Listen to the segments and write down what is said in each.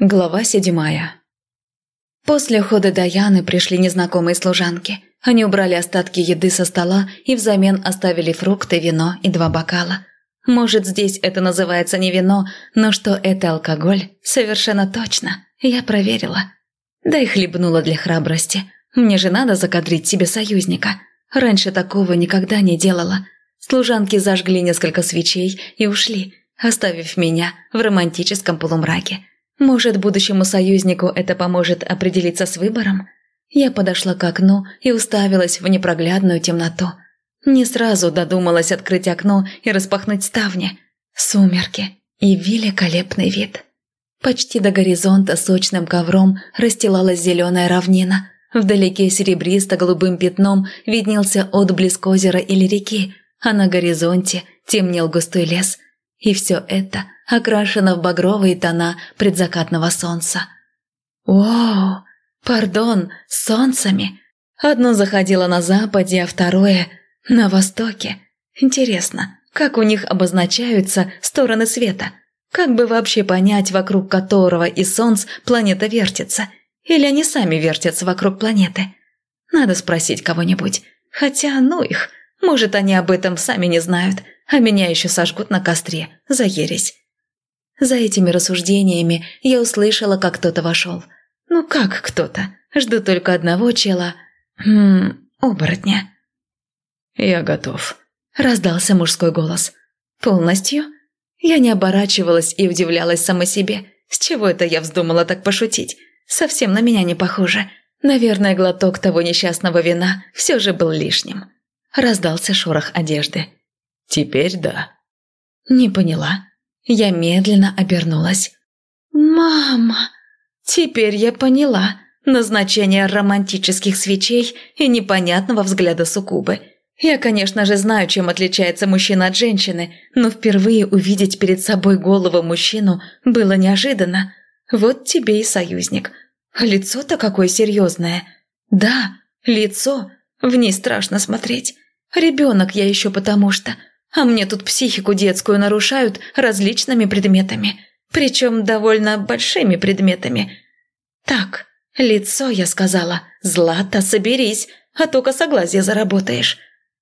Глава 7. После ухода Даяны пришли незнакомые служанки. Они убрали остатки еды со стола и взамен оставили фрукты, вино и 2 бокала. Может, здесь это называется не вино, но что это алкоголь, совершенно точно. Я проверила. Да и хлебнула для храбрости. Мне же надо закадрить себе союзника. Раньше такого никогда не делала. Служанки зажгли несколько свечей и ушли, оставив меня в романтическом полумраке. Может, будущему союзнику это поможет определиться с выбором? Я подошла к окну и уставилась в непроглядную темноту. Не сразу додумалась открыть окно и распахнуть ставни. Сумерки и великолепный вид. Почти до горизонта сочным ковром расстилалась зеленая равнина. Вдалеке серебристо-голубым пятном виднелся отблеск озера или реки, а на горизонте темнел густой лес. И все это окрашено в багровые тона предзакатного солнца. Вау! Пардон, с солнцами. Одно заходило на западе, а второе – на востоке. Интересно, как у них обозначаются стороны света? Как бы вообще понять, вокруг которого из солнц планета вертится? Или они сами вертятся вокруг планеты? Надо спросить кого-нибудь. Хотя, ну их, может, они об этом сами не знают, а меня еще сожгут на костре за ересь. За этими рассуждениями я услышала, как кто-то вошел. Ну как кто-то? Жду только одного чела. Оборотня. «Я готов», – раздался мужской голос. «Полностью?» Я не оборачивалась и удивлялась сама себе. С чего это я вздумала так пошутить? Совсем на меня не похоже. Наверное, глоток того несчастного вина все же был лишним. Раздался шорох одежды. «Теперь да». Не поняла. Я медленно обернулась. «Мама!» Теперь я поняла назначение романтических свечей и непонятного взгляда суккубы. Я, конечно же, знаю, чем отличается мужчина от женщины, но впервые увидеть перед собой голого мужчину было неожиданно. Вот тебе и союзник. А лицо-то какое серьезное. Да, лицо. В ней страшно смотреть. Ребенок я еще потому что. А мне тут психику детскую нарушают различными предметами. Причем довольно большими предметами. Так, лицо, я сказала. Злата, соберись, а то косоглазие заработаешь.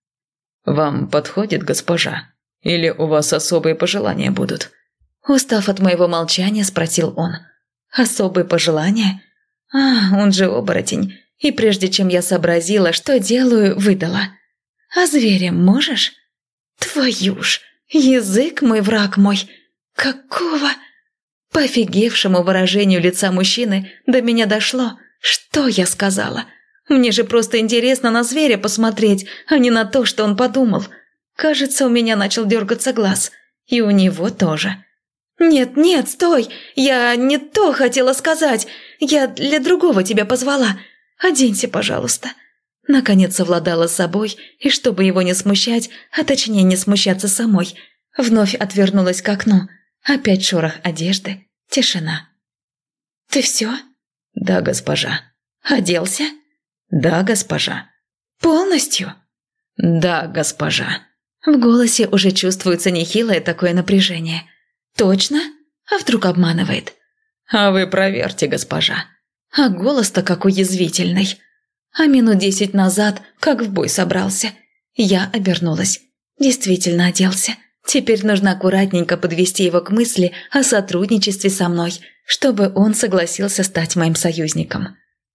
«Вам подходит, госпожа? Или у вас особые пожелания будут?» Устав от моего молчания, спросил он. «Особые пожелания? Он же оборотень. И прежде чем я сообразила, что делаю, выдала. А зверем можешь? Твою ж, язык мой, враг мой. Какого?» По офигевшему выражению лица мужчины до меня дошло, что я сказала. Мне же просто интересно на зверя посмотреть, а не на то, что он подумал. Кажется, у меня начал дергаться глаз. И у него тоже. «Нет, нет, стой! Я не то хотела сказать. Я для другого тебя позвала. Оденься, пожалуйста». Наконец совладала с собой, и чтобы его не смущать, а точнее не смущаться самой, вновь отвернулась к окну. Опять шорох одежды, тишина. «Ты все?» «Да, госпожа». «Оделся?» «Да, госпожа». «Полностью?» «Да, госпожа». В голосе уже чувствуется нехилое такое напряжение. «Точно? А вдруг обманывает?» «А вы проверьте, госпожа». А голос-то какой язвительный. А минут 10 назад как в бой собрался. Я обернулась. Действительно оделся. Теперь нужно аккуратненько подвести его к мысли о сотрудничестве со мной, чтобы он согласился стать моим союзником.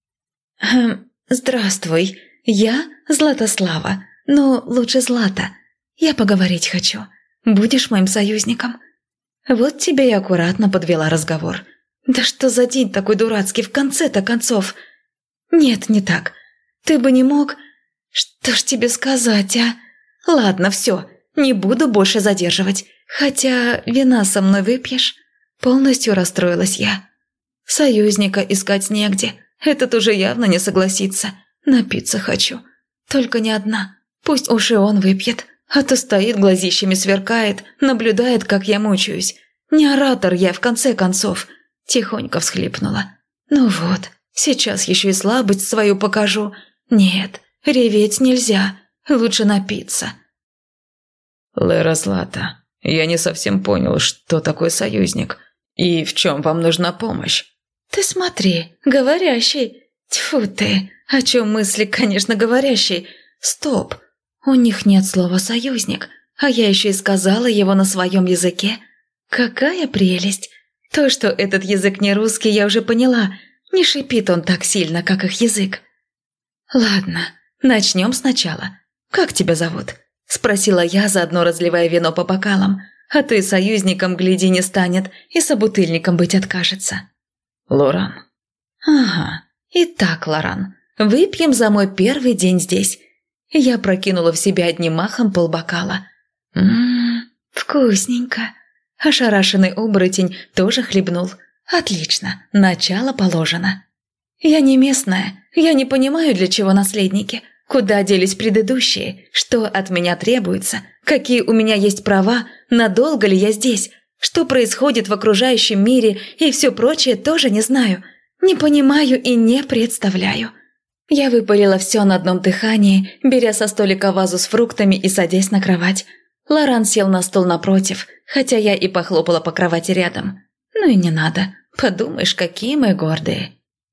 «Здравствуй, я Златослава, но лучше Злата. Я поговорить хочу. Будешь моим союзником?» Вот тебе и аккуратно подвела разговор. «Да что за день такой дурацкий в конце-то концов?» «Нет, не так. Ты бы не мог...» «Что ж тебе сказать, а?» «Ладно, все, не буду больше задерживать. Хотя вина со мной выпьешь?» Полностью расстроилась я. «Союзника искать негде. Этот уже явно не согласится. Напиться хочу. Только не одна. Пусть уж и он выпьет. А то стоит, глазищами сверкает, наблюдает, как я мучаюсь. Не оратор я, в конце концов». Тихонько всхлипнула. «Ну вот, сейчас еще и слабость свою покажу. Нет, реветь нельзя. Лучше напиться». «Лера Злата, я не совсем понял, что такое союзник и в чем вам нужна помощь». Ты смотри, говорящий. Тьфу ты, о чем мысли, конечно, говорящий. Стоп, у них нет слова «союзник», а я еще и сказала его на своем языке. Какая прелесть! То, что этот язык не русский, я уже поняла. Не шипит он так сильно, как их язык. Ладно, начнем сначала. Как тебя зовут? Спросила я, заодно разливая вино по бокалам. А то и союзником, гляди, не станет, и собутыльником быть откажется. Лоран. Ага. Итак, Лоран, выпьем за мой первый день здесь. Я прокинула в себя одним махом полбокала. Вкусненько. Ошарашенный оборотень тоже хлебнул. Отлично, начало положено. Я не местная, я не понимаю, для чего наследники. Куда делись предыдущие? Что от меня требуется? Какие у меня есть права? Надолго ли я здесь? Что происходит в окружающем мире и все прочее тоже не знаю. Не понимаю и не представляю. Я выпалила все на одном дыхании, беря со столика вазу с фруктами и садясь на кровать. Лоран сел на стол напротив, хотя я и похлопала по кровати рядом. Ну и не надо. Подумаешь, какие мы гордые.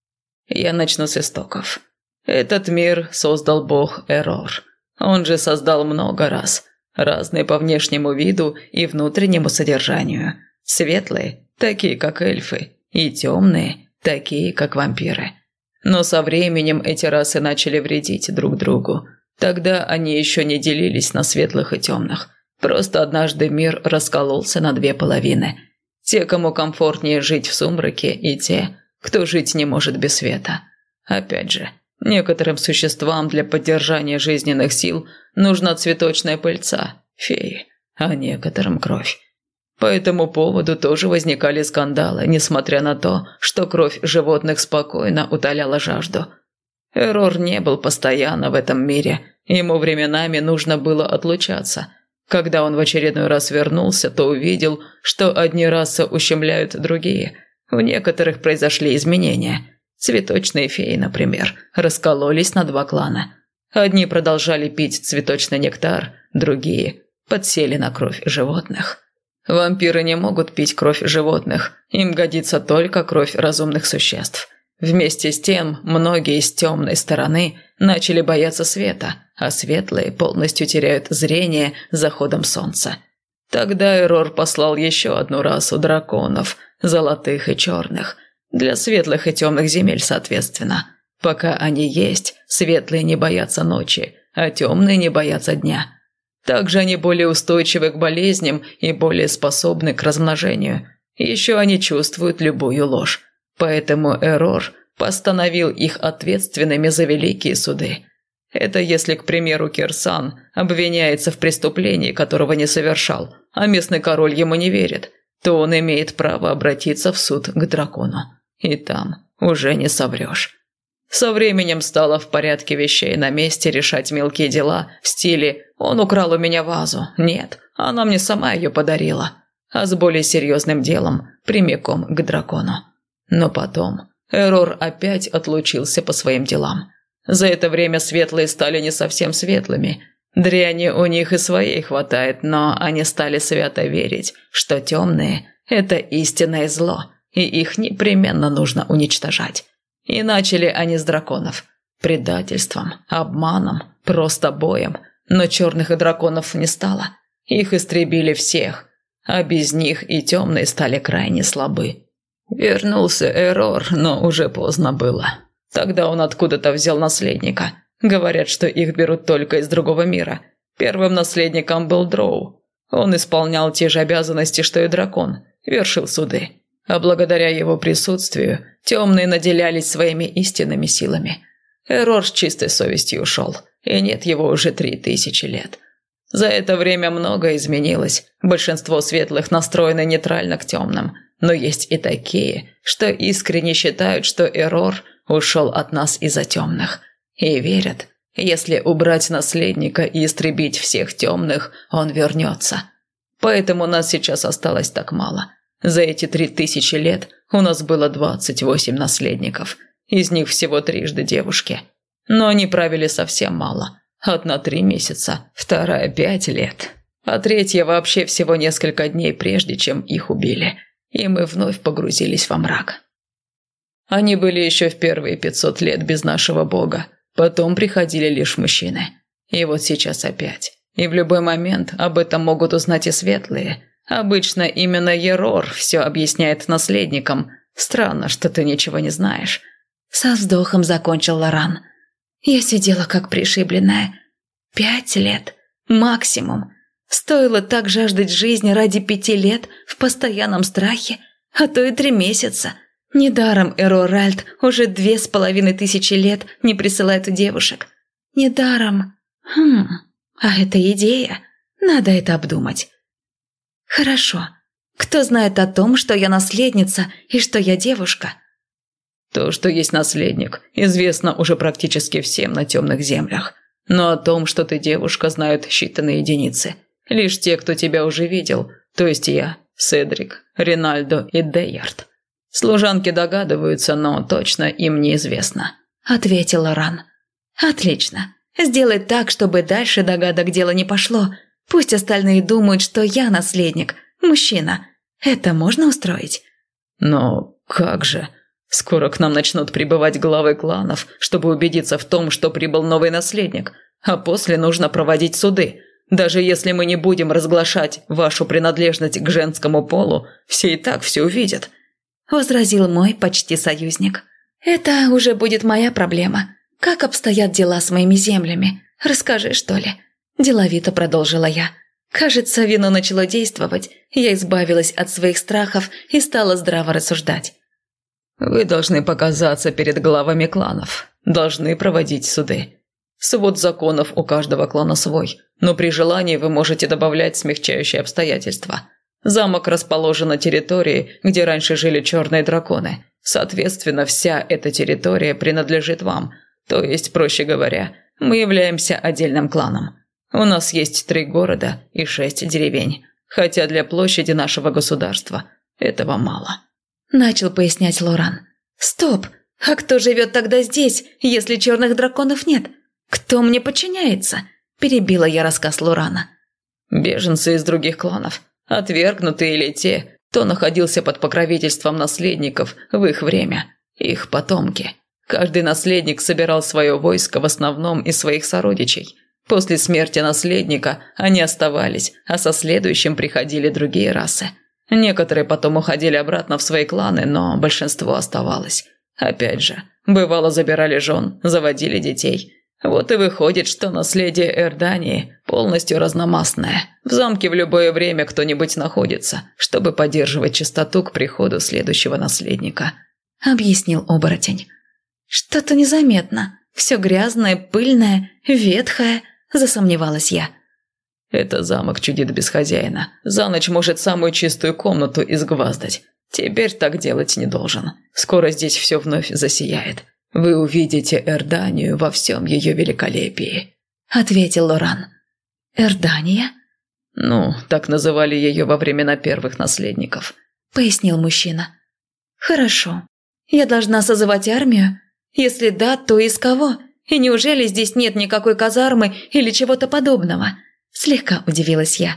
Я начну с истоков. Этот мир создал бог Эрор. Он же создал много раз. Разные по внешнему виду и внутреннему содержанию. Светлые, такие как эльфы, и темные, такие как вампиры. Но со временем эти расы начали вредить друг другу. Тогда они еще не делились на светлых и темных. Просто однажды мир раскололся на две половины. Те, кому комфортнее жить в сумраке, и те, кто жить не может без света. Опять же, некоторым существам для поддержания жизненных сил нужна цветочная пыльца, феи, а некоторым кровь. По этому поводу тоже возникали скандалы, несмотря на то, что кровь животных спокойно утоляла жажду. Эрор не был постоянно в этом мире, ему временами нужно было отлучаться. Когда он в очередной раз вернулся, то увидел, что одни расы ущемляют другие. У некоторых произошли изменения. Цветочные феи, например, раскололись на два клана. Одни продолжали пить цветочный нектар, другие подсели на кровь животных. Вампиры не могут пить кровь животных, им годится только кровь разумных существ. Вместе с тем, многие с темной стороны начали бояться света, а светлые полностью теряют зрение с заходом солнца. Тогда Эрор послал еще одну расу драконов, золотых и черных, для светлых и темных земель соответственно. Пока они есть, светлые не боятся ночи, а темные не боятся дня. Также они более устойчивы к болезням и более способны к размножению. Еще они чувствуют любую ложь. Поэтому Эрор постановил их ответственными за великие суды. Это если, к примеру, Кирсан обвиняется в преступлении, которого не совершал, а местный король ему не верит, то он имеет право обратиться в суд к дракону. И там уже не соврешь. Со временем стало в порядке вещей на месте решать мелкие дела в стиле «он украл у меня вазу». Нет, она мне сама ее подарила. А с более серьезным делом прямиком к дракону. Но потом Эрор опять отлучился по своим делам. За это время светлые стали не совсем светлыми. Дряни у них и своей хватает, но они стали свято верить, что темные – это истинное зло, и их непременно нужно уничтожать. И начали они с драконов. Предательством, обманом, просто боем. Но черных и драконов не стало. Их истребили всех. А без них и темные стали крайне слабы. Вернулся Эрор, но уже поздно было. Тогда он откуда-то взял наследника. Говорят, что их берут только из другого мира. Первым наследником был Дроу. Он исполнял те же обязанности, что и дракон. Вершил суды. А благодаря его присутствию темные наделялись своими истинными силами. Эрор с чистой совестью ушел, и нет его уже 3000 лет. За это время многое изменилось. Большинство светлых настроены нейтрально к темным, но есть и такие, что искренне считают, что Эрор ушел от нас из-за темных. И верят, если убрать наследника и истребить всех темных, он вернется. Поэтому нас сейчас осталось так мало. За эти 3000 лет у нас было 28 наследников. Из них всего 3 девушки. Но они правили совсем мало. Одна 3 месяца, вторая 5 лет. А третья вообще всего несколько дней прежде, чем их убили. И мы вновь погрузились во мрак. Они были еще в первые 500 лет без нашего бога. Потом приходили лишь мужчины. И вот сейчас опять. И в любой момент об этом могут узнать и светлые. Обычно именно Ерор все объясняет наследникам. Странно, что ты ничего не знаешь». Со вздохом закончил Лоран. Я сидела как пришибленная. 5 лет. Максимум. Стоило так жаждать жизни ради 5 лет в постоянном страхе, а то и 3 месяца. Недаром Эроральд уже 2500 лет не присылает девушек. Недаром. А это идея. Надо это обдумать. Хорошо. Кто знает о том, что я наследница и что я девушка? То, что есть наследник, известно уже практически всем на темных землях. Но о том, что ты девушка, знают считанные единицы. Лишь те, кто тебя уже видел, то есть я, Седрик, Ринальдо и Дейард. Служанки догадываются, но точно им неизвестно», – ответил Лоран. «Отлично. Сделай так, чтобы дальше догадок дело не пошло. Пусть остальные думают, что я наследник, мужчина. Это можно устроить?» «Но как же? Скоро к нам начнут прибывать главы кланов, чтобы убедиться в том, что прибыл новый наследник, а после нужно проводить суды. Даже если мы не будем разглашать вашу принадлежность к женскому полу, все и так все увидят», – возразил мой почти союзник. «Это уже будет моя проблема. Как обстоят дела с моими землями? Расскажи, что ли?» – деловито продолжила я. Кажется, вино начало действовать. Я избавилась от своих страхов и стала здраво рассуждать. «Вы должны показаться перед главами кланов, должны проводить суды. Свод законов у каждого клана свой, но при желании вы можете добавлять смягчающие обстоятельства. Замок расположен на территории, где раньше жили черные драконы. Соответственно, вся эта территория принадлежит вам. То есть, проще говоря, мы являемся отдельным кланом. У нас есть 3 города и 6 деревень, хотя для площади нашего государства этого мало», – начал пояснять Лоран. «Стоп! А кто живет тогда здесь, если черных драконов нет? Кто мне подчиняется?» – перебила я рассказ Лорана. «Беженцы из других кланов, отвергнутые или те, кто находился под покровительством наследников в их время, их потомки. Каждый наследник собирал свое войско в основном из своих сородичей. После смерти наследника они оставались, а со следующим приходили другие расы. Некоторые потом уходили обратно в свои кланы, но большинство оставалось. Опять же, бывало забирали жен, заводили детей. Вот и выходит, что наследие Эрдании полностью разномастное. В замке в любое время кто-нибудь находится, чтобы поддерживать чистоту к приходу следующего наследника», – объяснил оборотень. «Что-то незаметно. Все грязное, пыльное, ветхое», – засомневалась я. «Это замок чудит без хозяина. За ночь может самую чистую комнату изгваздать. Теперь так делать не должен. Скоро здесь все вновь засияет. Вы увидите Эрданию во всем ее великолепии», – ответил Лоран. «Эрдания?» «Ну, так называли ее во времена первых наследников», – пояснил мужчина. «Хорошо. Я должна созывать армию? Если да, то из кого? И неужели здесь нет никакой казармы или чего-то подобного?» Слегка удивилась я.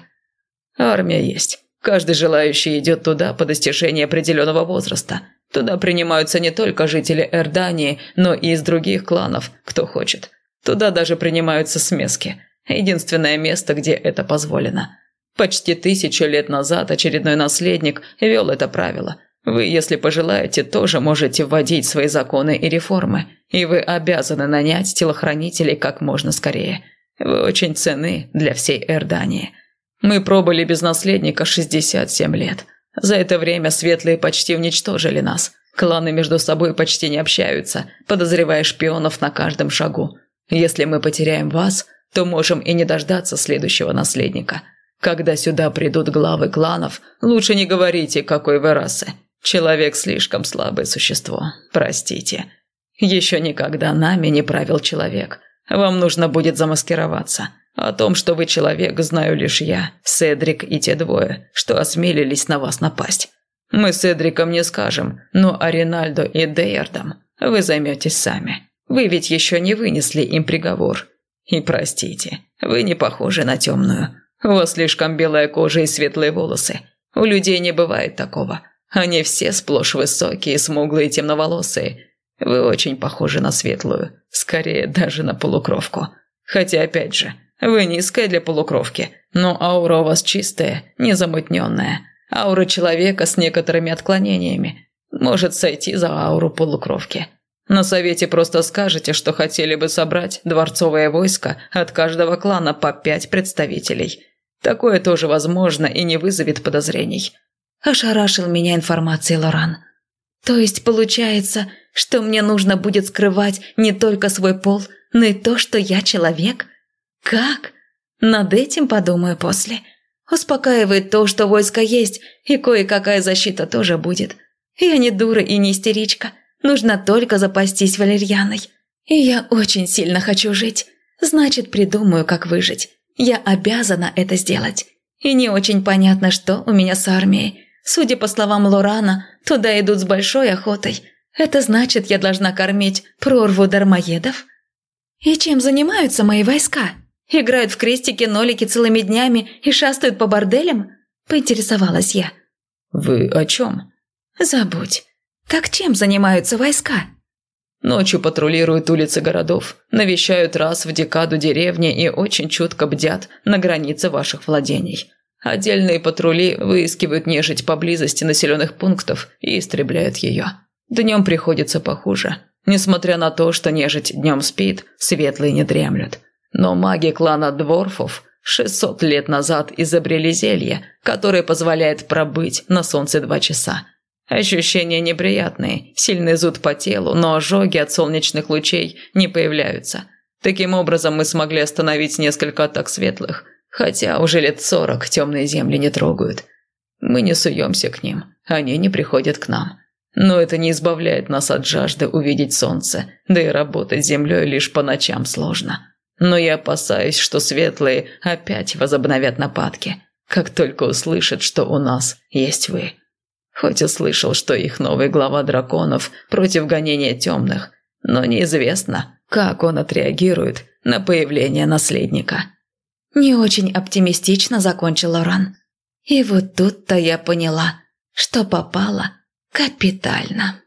«Армия есть. Каждый желающий идет туда по достижении определенного возраста. Туда принимаются не только жители Эрдании, но и из других кланов, кто хочет. Туда даже принимаются смески. Единственное место, где это позволено. Почти 1000 лет назад очередной наследник вел это правило. Вы, если пожелаете, тоже можете вводить свои законы и реформы, и вы обязаны нанять телохранителей как можно скорее. Вы очень ценны для всей Эрдании. Мы пробыли без наследника 67 лет. За это время светлые почти уничтожили нас. Кланы между собой почти не общаются, подозревая шпионов на каждом шагу. Если мы потеряем вас, то можем и не дождаться следующего наследника. Когда сюда придут главы кланов, лучше не говорите, какой вы расы. Человек слишком слабое существо, простите. Еще никогда нами не правил человек. Вам нужно будет замаскироваться. О том, что вы человек, знаю лишь я, Седрик и те 2, что осмелились на вас напасть. Мы с Седриком не скажем, но о Ринальдо и Дейардом вы займетесь сами. Вы ведь еще не вынесли им приговор. И простите, вы не похожи на темную. У вас слишком белая кожа и светлые волосы. У людей не бывает такого. Они все сплошь высокие, смуглые, темноволосые. Вы очень похожи на светлую, скорее даже на полукровку. Хотя, опять же, вы низкая для полукровки, но аура у вас чистая, незамутненная. Аура человека с некоторыми отклонениями может сойти за ауру полукровки. На совете просто скажете, что хотели бы собрать дворцовое войско от каждого клана по 5 представителей. Такое тоже возможно и не вызовет подозрений. Ошарашил меня информацией Лоран. То есть получается, что мне нужно будет скрывать не только свой пол, но и то, что я человек? Как? Над этим подумаю после. Успокаивает то, что войско есть, и кое-какая защита тоже будет. Я не дура и не истеричка. Нужно только запастись валерьяной. И я очень сильно хочу жить. Значит, придумаю, как выжить. Я обязана это сделать. И не очень понятно, что у меня с армией. Судя по словам Лорана, туда идут с большой охотой. Это значит, я должна кормить прорву дармоедов? И чем занимаются мои войска? Играют в крестики-нолики целыми днями и шастают по борделям? Поинтересовалась я. Вы о чем? Забудь. Так чем занимаются войска? Ночью патрулируют улицы городов, навещают раз в декаду деревни и очень чутко бдят на границе ваших владений. Отдельные патрули выискивают нежить поблизости населенных пунктов и истребляют ее. Днем приходится похуже. Несмотря на то, что нежить днем спит, светлые не дремлют. Но маги клана Дворфов 600 лет назад изобрели зелье, которое позволяет пробыть на солнце 2 часа. Ощущения неприятные, сильный зуд по телу, но ожоги от солнечных лучей не появляются. Таким образом мы смогли остановить несколько атак светлых, хотя уже лет 40 темные земли не трогают. Мы не суемся к ним, они не приходят к нам. Но это не избавляет нас от жажды увидеть солнце, да и работать с землей лишь по ночам сложно. Но я опасаюсь, что светлые опять возобновят нападки, как только услышат, что у нас есть вы. Хоть и слышал, что их новый глава драконов против гонения темных, но неизвестно, как он отреагирует на появление наследника. Не очень оптимистично закончил Лоран. И вот тут-то я поняла, что попала капитально.